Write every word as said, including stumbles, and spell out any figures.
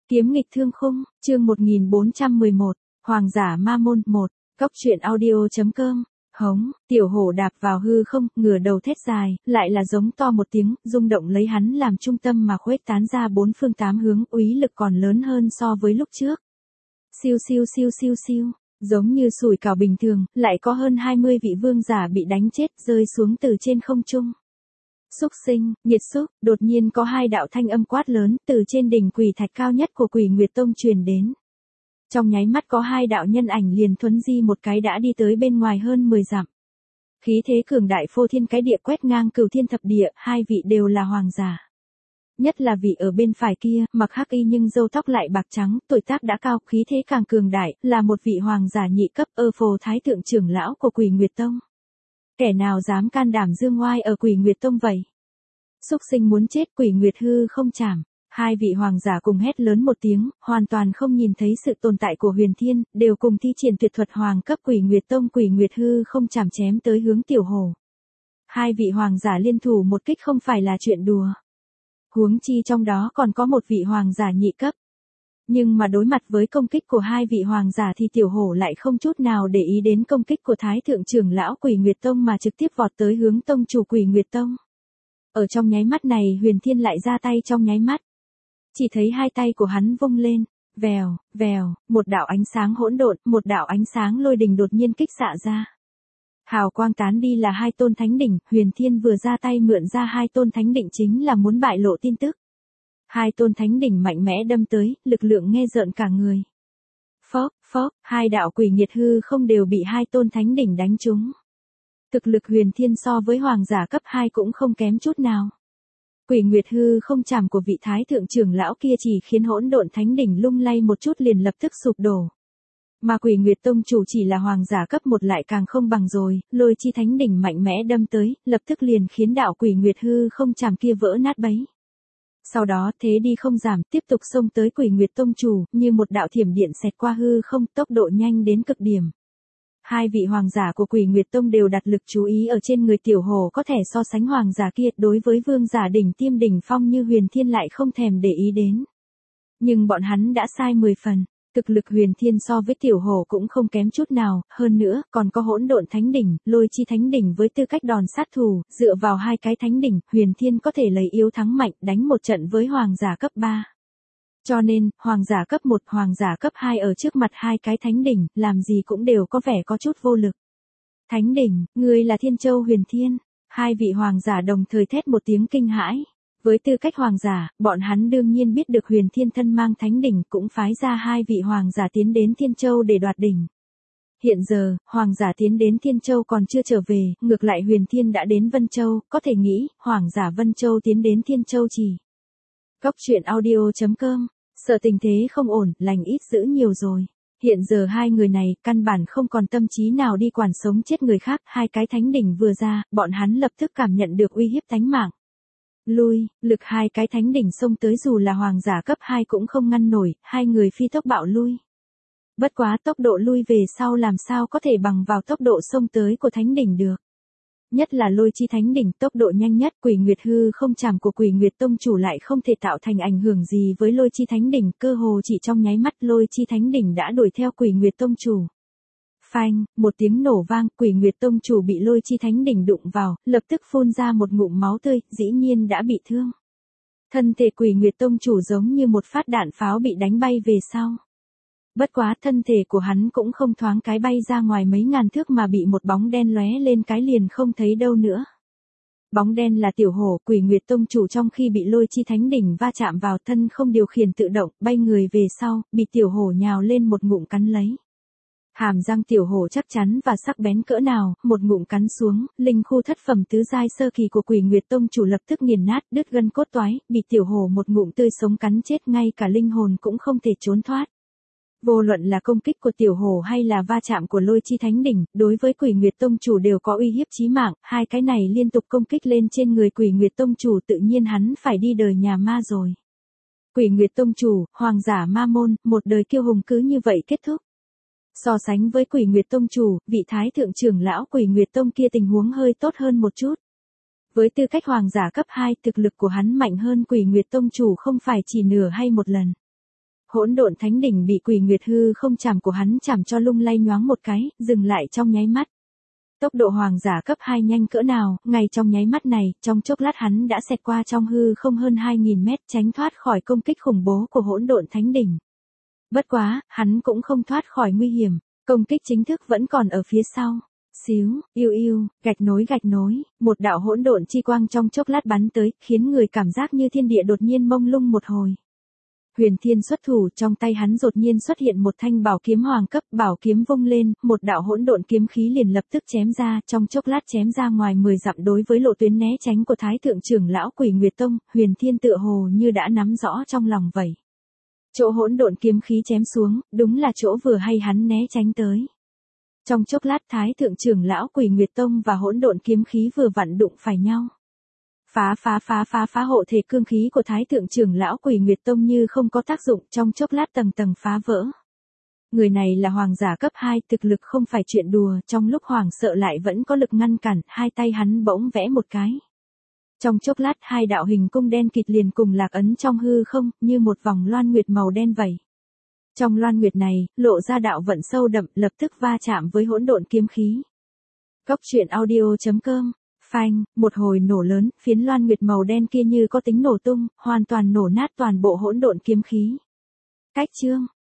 Kiếm nghịch thương khung, chương một nghìn bốn trăm mười một, Hoàng giả ma môn một, Cốc truyện audio.com, hống, tiểu hổ đạp vào hư không, ngửa đầu thét dài, lại là giống to một tiếng, rung động lấy hắn làm trung tâm mà khuếch tán ra bốn phương tám hướng, úy lực còn lớn hơn so với lúc trước. Siêu siêu siêu siêu siêu, giống như sủi cảo bình thường, lại có hơn hai mươi vị vương giả bị đánh chết rơi xuống từ trên không trung. Xúc sinh, nghiệt xúc, đột nhiên có hai đạo thanh âm quát lớn từ trên đỉnh quỷ thạch cao nhất của Quỷ Nguyệt Tông truyền đến. Trong nháy mắt có hai đạo nhân ảnh liền thuấn di một cái đã đi tới bên ngoài hơn mười dặm. Khí thế cường đại phô thiên cái địa quét ngang cửu thiên thập địa, hai vị đều là hoàng giả. Nhất là vị ở bên phải kia, mặc hắc y nhưng râu tóc lại bạc trắng, tuổi tác đã cao, khí thế càng cường đại, là một vị hoàng giả nhị cấp ơ phồ thái thượng trưởng lão của Quỷ Nguyệt Tông. Kẻ nào dám can đảm dương oai ở Quỷ Nguyệt Tông vậy? Xúc sinh muốn chết, Quỷ Nguyệt hư không chảm. Hai vị hoàng giả cùng hét lớn một tiếng, hoàn toàn không nhìn thấy sự tồn tại của Huyền Thiên, đều cùng thi triển tuyệt thuật hoàng cấp Quỷ Nguyệt Tông Quỷ Nguyệt hư không chảm chém tới hướng tiểu hổ. Hai vị hoàng giả liên thủ một kích không phải là chuyện đùa. Huống chi trong đó còn có một vị hoàng giả nhị cấp. Nhưng mà đối mặt với công kích của hai vị hoàng giả thì tiểu hổ lại không chút nào để ý đến công kích của Thái thượng trưởng lão Quỷ Nguyệt Tông mà trực tiếp vọt tới hướng tông chủ Quỷ Nguyệt Tông. Ở trong nháy mắt này Huyền Thiên lại ra tay trong nháy mắt. Chỉ thấy hai tay của hắn vung lên, vèo, vèo, một đạo ánh sáng hỗn độn, một đạo ánh sáng lôi đình đột nhiên kích xạ ra. Hào quang tán đi là hai tôn thánh đỉnh, Huyền Thiên vừa ra tay mượn ra hai tôn thánh đỉnh chính là muốn bại lộ tin tức. Hai tôn thánh đỉnh mạnh mẽ đâm tới, lực lượng nghe rợn cả người. Phốc, phốc, hai đạo quỷ nghiệt hư không đều bị hai tôn thánh đỉnh đánh trúng. Thực lực Huyền Thiên so với hoàng giả cấp hai cũng không kém chút nào. Quỷ Nguyệt hư không chảm của vị thái thượng trưởng lão kia chỉ khiến hỗn độn thánh đỉnh lung lay một chút liền lập tức sụp đổ. Mà Quỷ Nguyệt Tông chủ chỉ là hoàng giả cấp một lại càng không bằng rồi, lôi chi thánh đỉnh mạnh mẽ đâm tới, lập tức liền khiến đạo Quỷ Nguyệt hư không chảm kia vỡ nát bấy. Sau đó thế đi không giảm, tiếp tục xông tới Quỷ Nguyệt Tông chủ, như một đạo thiểm điện xẹt qua hư không, tốc độ nhanh đến cực điểm. Hai vị hoàng giả của Quỷ Nguyệt Tông đều đặt lực chú ý ở trên người tiểu hồ có thể so sánh hoàng giả kia, đối với vương giả đỉnh tiêm đỉnh phong như Huyền Thiên lại không thèm để ý đến. Nhưng bọn hắn đã sai mười phần, thực lực Huyền Thiên so với tiểu hồ cũng không kém chút nào, hơn nữa còn có hỗn độn thánh đỉnh, lôi chi thánh đỉnh với tư cách đòn sát thủ, dựa vào hai cái thánh đỉnh, Huyền Thiên có thể lấy yếu thắng mạnh, đánh một trận với hoàng giả cấp ba. Cho nên, hoàng giả cấp một, hoàng giả cấp hai ở trước mặt hai cái thánh đỉnh, làm gì cũng đều có vẻ có chút vô lực. Thánh đỉnh, ngươi là Thiên Châu Huyền Thiên. Hai vị hoàng giả đồng thời thét một tiếng kinh hãi. Với tư cách hoàng giả, bọn hắn đương nhiên biết được Huyền Thiên thân mang thánh đỉnh, cũng phái ra hai vị hoàng giả tiến đến Thiên Châu để đoạt đỉnh. Hiện giờ, hoàng giả tiến đến Thiên Châu còn chưa trở về, ngược lại Huyền Thiên đã đến Vân Châu, có thể nghĩ, hoàng giả Vân Châu tiến đến Thiên Châu chỉ. Cốc truyện audio.com, sợ tình thế không ổn, lành ít dữ nhiều rồi. Hiện giờ hai người này, căn bản không còn tâm trí nào đi quản sống chết người khác, hai cái thánh đỉnh vừa ra, bọn hắn lập tức cảm nhận được uy hiếp tánh mạng. Lui, lực hai cái thánh đỉnh xông tới dù là hoàng giả cấp hai cũng không ngăn nổi, hai người phi tốc bạo lui. Bất quá tốc độ lui về sau làm sao có thể bằng vào tốc độ xông tới của thánh đỉnh được. Nhất là lôi chi thánh đỉnh tốc độ nhanh nhất, Quỷ Nguyệt hư không chảm của Quỷ Nguyệt Tông chủ lại không thể tạo thành ảnh hưởng gì với lôi chi thánh đỉnh, cơ hồ chỉ trong nháy mắt lôi chi thánh đỉnh đã đuổi theo Quỷ Nguyệt Tông chủ. Phanh, một tiếng nổ vang, Quỷ Nguyệt Tông chủ bị lôi chi thánh đỉnh đụng vào, lập tức phun ra một ngụm máu tươi, dĩ nhiên đã bị thương. Thân thể Quỷ Nguyệt Tông chủ giống như một phát đạn pháo bị đánh bay về sau. Bất quá thân thể của hắn cũng không thoáng cái bay ra ngoài mấy ngàn thước mà bị một bóng đen lóe lên cái liền không thấy đâu nữa. Bóng đen là tiểu hổ, Quỷ Nguyệt Tông chủ trong khi bị lôi chi thánh đỉnh va chạm vào thân không điều khiển tự động, bay người về sau, bị tiểu hổ nhào lên một ngụm cắn lấy. Hàm răng tiểu hổ chắc chắn và sắc bén cỡ nào, một ngụm cắn xuống, linh khu thất phẩm tứ giai sơ kỳ của Quỷ Nguyệt Tông chủ lập tức nghiền nát, đứt gân cốt toái, bị tiểu hổ một ngụm tươi sống cắn chết, ngay cả linh hồn cũng không thể trốn thoát. Vô luận là công kích của tiểu hổ hay là va chạm của lôi chi thánh đỉnh, đối với Quỷ Nguyệt Tông chủ đều có uy hiếp chí mạng, hai cái này liên tục công kích lên trên người Quỷ Nguyệt Tông chủ tự nhiên hắn phải đi đời nhà ma rồi. Quỷ Nguyệt Tông chủ, hoàng giả ma môn, một đời kiêu hùng cứ như vậy kết thúc. So sánh với Quỷ Nguyệt Tông chủ, vị thái thượng trưởng lão Quỷ Nguyệt Tông kia tình huống hơi tốt hơn một chút. Với tư cách hoàng giả cấp hai, thực lực của hắn mạnh hơn Quỷ Nguyệt Tông chủ không phải chỉ nửa hay một lần. Hỗn độn thánh đỉnh bị Quỷ Nguyệt hư không chạm của hắn chạm cho lung lay nhoáng một cái, dừng lại trong nháy mắt. Tốc độ hoàng giả cấp hai nhanh cỡ nào, ngay trong nháy mắt này, trong chốc lát hắn đã xẹt qua trong hư không hơn hai nghìn mét, tránh thoát khỏi công kích khủng bố của hỗn độn thánh đỉnh. Bất quá, hắn cũng không thoát khỏi nguy hiểm, công kích chính thức vẫn còn ở phía sau. Xíu, yêu yêu, gạch nối gạch nối, một đạo hỗn độn chi quang trong chốc lát bắn tới, khiến người cảm giác như thiên địa đột nhiên mông lung một hồi. Huyền Thiên xuất thủ, trong tay hắn đột nhiên xuất hiện một thanh bảo kiếm hoàng cấp, bảo kiếm vung lên, một đạo hỗn độn kiếm khí liền lập tức chém ra, trong chốc lát chém ra ngoài mười dặm. Đối với lộ tuyến né tránh của Thái thượng trưởng lão Quỷ Nguyệt Tông, Huyền Thiên tựa hồ như đã nắm rõ trong lòng vậy. Chỗ hỗn độn kiếm khí chém xuống, đúng là chỗ vừa hay hắn né tránh tới. Trong chốc lát Thái thượng trưởng lão Quỷ Nguyệt Tông và hỗn độn kiếm khí vừa vặn đụng phải nhau. Phá phá phá phá phá hộ thể cương khí của Thái thượng trưởng lão Quỷ Nguyệt Tông như không có tác dụng, trong chốc lát tầng tầng phá vỡ. Người này là hoàng giả cấp hai, thực lực không phải chuyện đùa, trong lúc hoàng sợ lại vẫn có lực ngăn cản, hai tay hắn bỗng vẽ một cái. Trong chốc lát hai đạo hình cung đen kịt liền cùng lạc ấn trong hư không, như một vòng loan nguyệt màu đen vậy. Trong loan nguyệt này, lộ ra đạo vận sâu đậm, lập tức va chạm với hỗn độn kiếm khí. Cốc truyện audio chấm com. Phanh, một hồi nổ lớn, phiến loan nguyệt màu đen kia như có tính nổ tung, hoàn toàn nổ nát toàn bộ hỗn độn kiếm khí. Cách chương